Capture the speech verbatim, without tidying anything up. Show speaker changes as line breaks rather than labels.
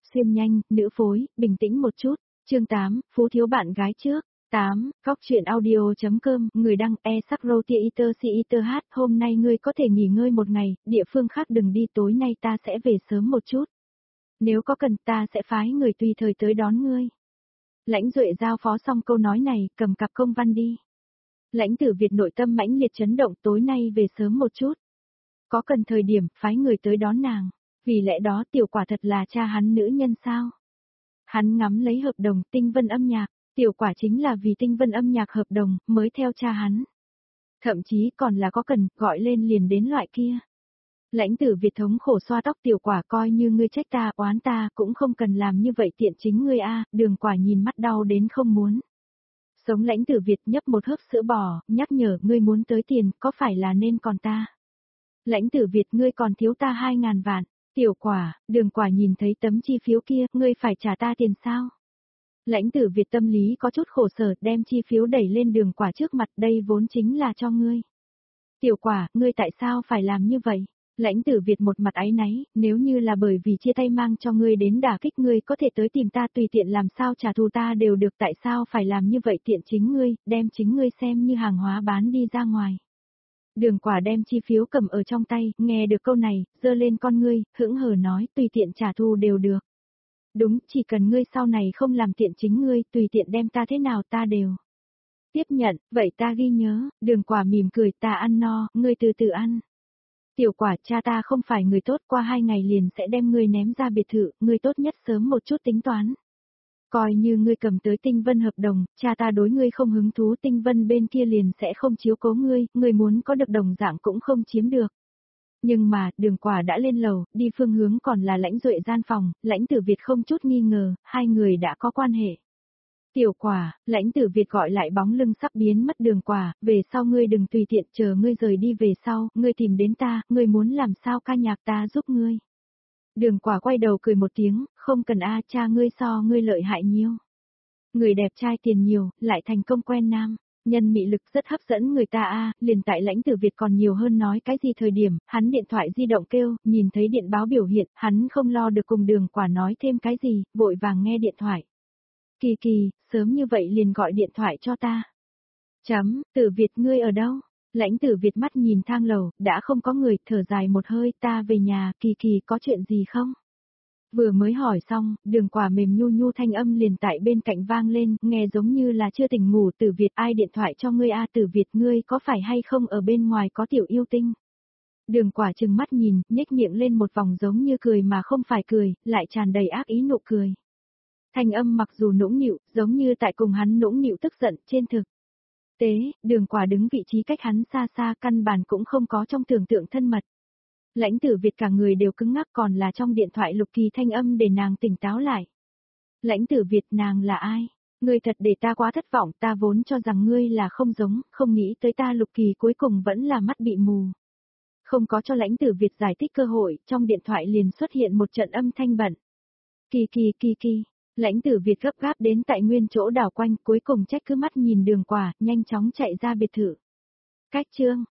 xuyên nhanh, nữ phối, bình tĩnh một chút. Chương tám, Phú thiếu bạn gái trước. tám. Góc truyện audio.com, người đăng e sắc roti iter si iter hát. Hôm nay ngươi có thể nghỉ ngơi một ngày, địa phương khác đừng đi, tối nay ta sẽ về sớm một chút. Nếu có cần ta sẽ phái người tùy thời tới đón ngươi. Lãnh Duệ giao phó xong câu nói này, cầm cặp công văn đi. Lãnh Tử Việt nội tâm mãnh liệt chấn động, tối nay về sớm một chút. Có cần thời điểm, phái người tới đón nàng. Vì lẽ đó Tiểu Quả thật là cha hắn nữ nhân sao? Hắn ngắm lấy hợp đồng Tinh Vân âm nhạc, Tiểu Quả chính là vì Tinh Vân âm nhạc hợp đồng, mới theo cha hắn. Thậm chí còn là có cần, gọi lên liền đến loại kia. Lãnh Tử Việt thống khổ xoa tóc Tiểu Quả, coi như ngươi trách ta, oán ta, cũng không cần làm như vậy, tiện chính ngươi a. Đường Quả nhìn mắt đau đến không muốn. Sống Lãnh Tử Việt nhấp một hớp sữa bò, nhắc nhở, ngươi muốn tới tiền, có phải là nên còn ta? Lãnh Tử Việt, ngươi còn thiếu ta hai ngàn vạn. Tiểu Quả, Đường Quả nhìn thấy tấm chi phiếu kia, ngươi phải trả ta tiền sao? Lãnh Tử Việt tâm lý có chút khổ sở, đem chi phiếu đẩy lên Đường Quả trước mặt, đây vốn chính là cho ngươi. Tiểu Quả, ngươi tại sao phải làm như vậy? Lãnh Tử Việt một mặt áy náy, nếu như là bởi vì chia tay mang cho ngươi đến đả kích, ngươi có thể tới tìm ta tùy tiện làm sao trả thù ta đều được, tại sao phải làm như vậy, tiện chính ngươi, đem chính ngươi xem như hàng hóa bán đi ra ngoài. Đường Quả đem chi phiếu cầm ở trong tay, nghe được câu này, giơ lên con ngươi, hững hờ nói, tùy tiện trả thù đều được. Đúng, chỉ cần ngươi sau này không làm tiện chính ngươi, tùy tiện đem ta thế nào ta đều tiếp nhận, vậy ta ghi nhớ. Đường Quả mỉm cười, ta ăn no, ngươi từ từ ăn. Tiểu Quả, cha ta không phải người tốt, qua hai ngày liền sẽ đem ngươi ném ra biệt thự, ngươi tốt nhất sớm một chút tính toán. Coi như ngươi cầm tới Tinh Vân hợp đồng, cha ta đối ngươi không hứng thú, Tinh Vân bên kia liền sẽ không chiếu cố ngươi, ngươi muốn có được đồng dạng cũng không chiếm được. Nhưng mà, Đường Quả đã lên lầu, đi phương hướng còn là Lãnh Duệ gian phòng, Lãnh Tử Việt không chút nghi ngờ, hai người đã có quan hệ. Tiểu Quả, Lãnh Tử Việt gọi lại bóng lưng sắp biến mất Đường Quả, về sau ngươi đừng tùy tiện, chờ ngươi rời đi về sau, ngươi tìm đến ta, ngươi muốn làm sao ca nhạc ta giúp ngươi. Đường Quả quay đầu cười một tiếng, không cần a, cha ngươi so ngươi lợi hại nhiều. Người đẹp trai tiền nhiều, lại thành công quen nam, nhân mị lực rất hấp dẫn người ta a. Liền tại Lãnh Tử Việt còn nhiều hơn nói cái gì thời điểm, hắn điện thoại di động kêu, nhìn thấy điện báo biểu hiện, hắn không lo được cùng Đường Quả nói thêm cái gì, vội vàng nghe điện thoại. Kỳ Kỳ, sớm như vậy liền gọi điện thoại cho ta. Chấm, Tử Việt ngươi ở đâu? Lãnh Tử Việt mắt nhìn thang lầu, đã không có người, thở dài một hơi, ta về nhà, Kỳ Kỳ có chuyện gì không? Vừa mới hỏi xong, Đường Quả mềm nhu nhu thanh âm liền tại bên cạnh vang lên, nghe giống như là chưa tỉnh ngủ. Tử Việt, ai điện thoại cho ngươi a? Tử Việt, ngươi có phải hay không ở bên ngoài có tiểu yêu tinh? Đường Quả trừng mắt nhìn, nhếch miệng lên một vòng giống như cười mà không phải cười, lại tràn đầy ác ý nụ cười. Thanh âm mặc dù nũng nịu, giống như tại cùng hắn nũng nịu tức giận, trên thực tế, Đường Quả đứng vị trí cách hắn xa xa, căn bản cũng không có trong tưởng tượng thân mật. Lãnh Tử Việt cả người đều cứng ngắc, còn là trong điện thoại Lục Kỳ thanh âm để nàng tỉnh táo lại. Lãnh Tử Việt, nàng là ai? Ngươi thật để ta quá thất vọng, ta vốn cho rằng ngươi là không giống, không nghĩ tới ta. Lục Kỳ cuối cùng vẫn là mắt bị mù. Không có cho Lãnh Tử Việt giải thích cơ hội, trong điện thoại liền xuất hiện một trận âm thanh bận. Kỳ Kỳ Kỳ Kỳ. Lãnh Tử Việt gấp gáp đến tại nguyên chỗ đảo quanh, cuối cùng trách cứ mắt nhìn Đường Quả, nhanh chóng chạy ra biệt thự. Cách chương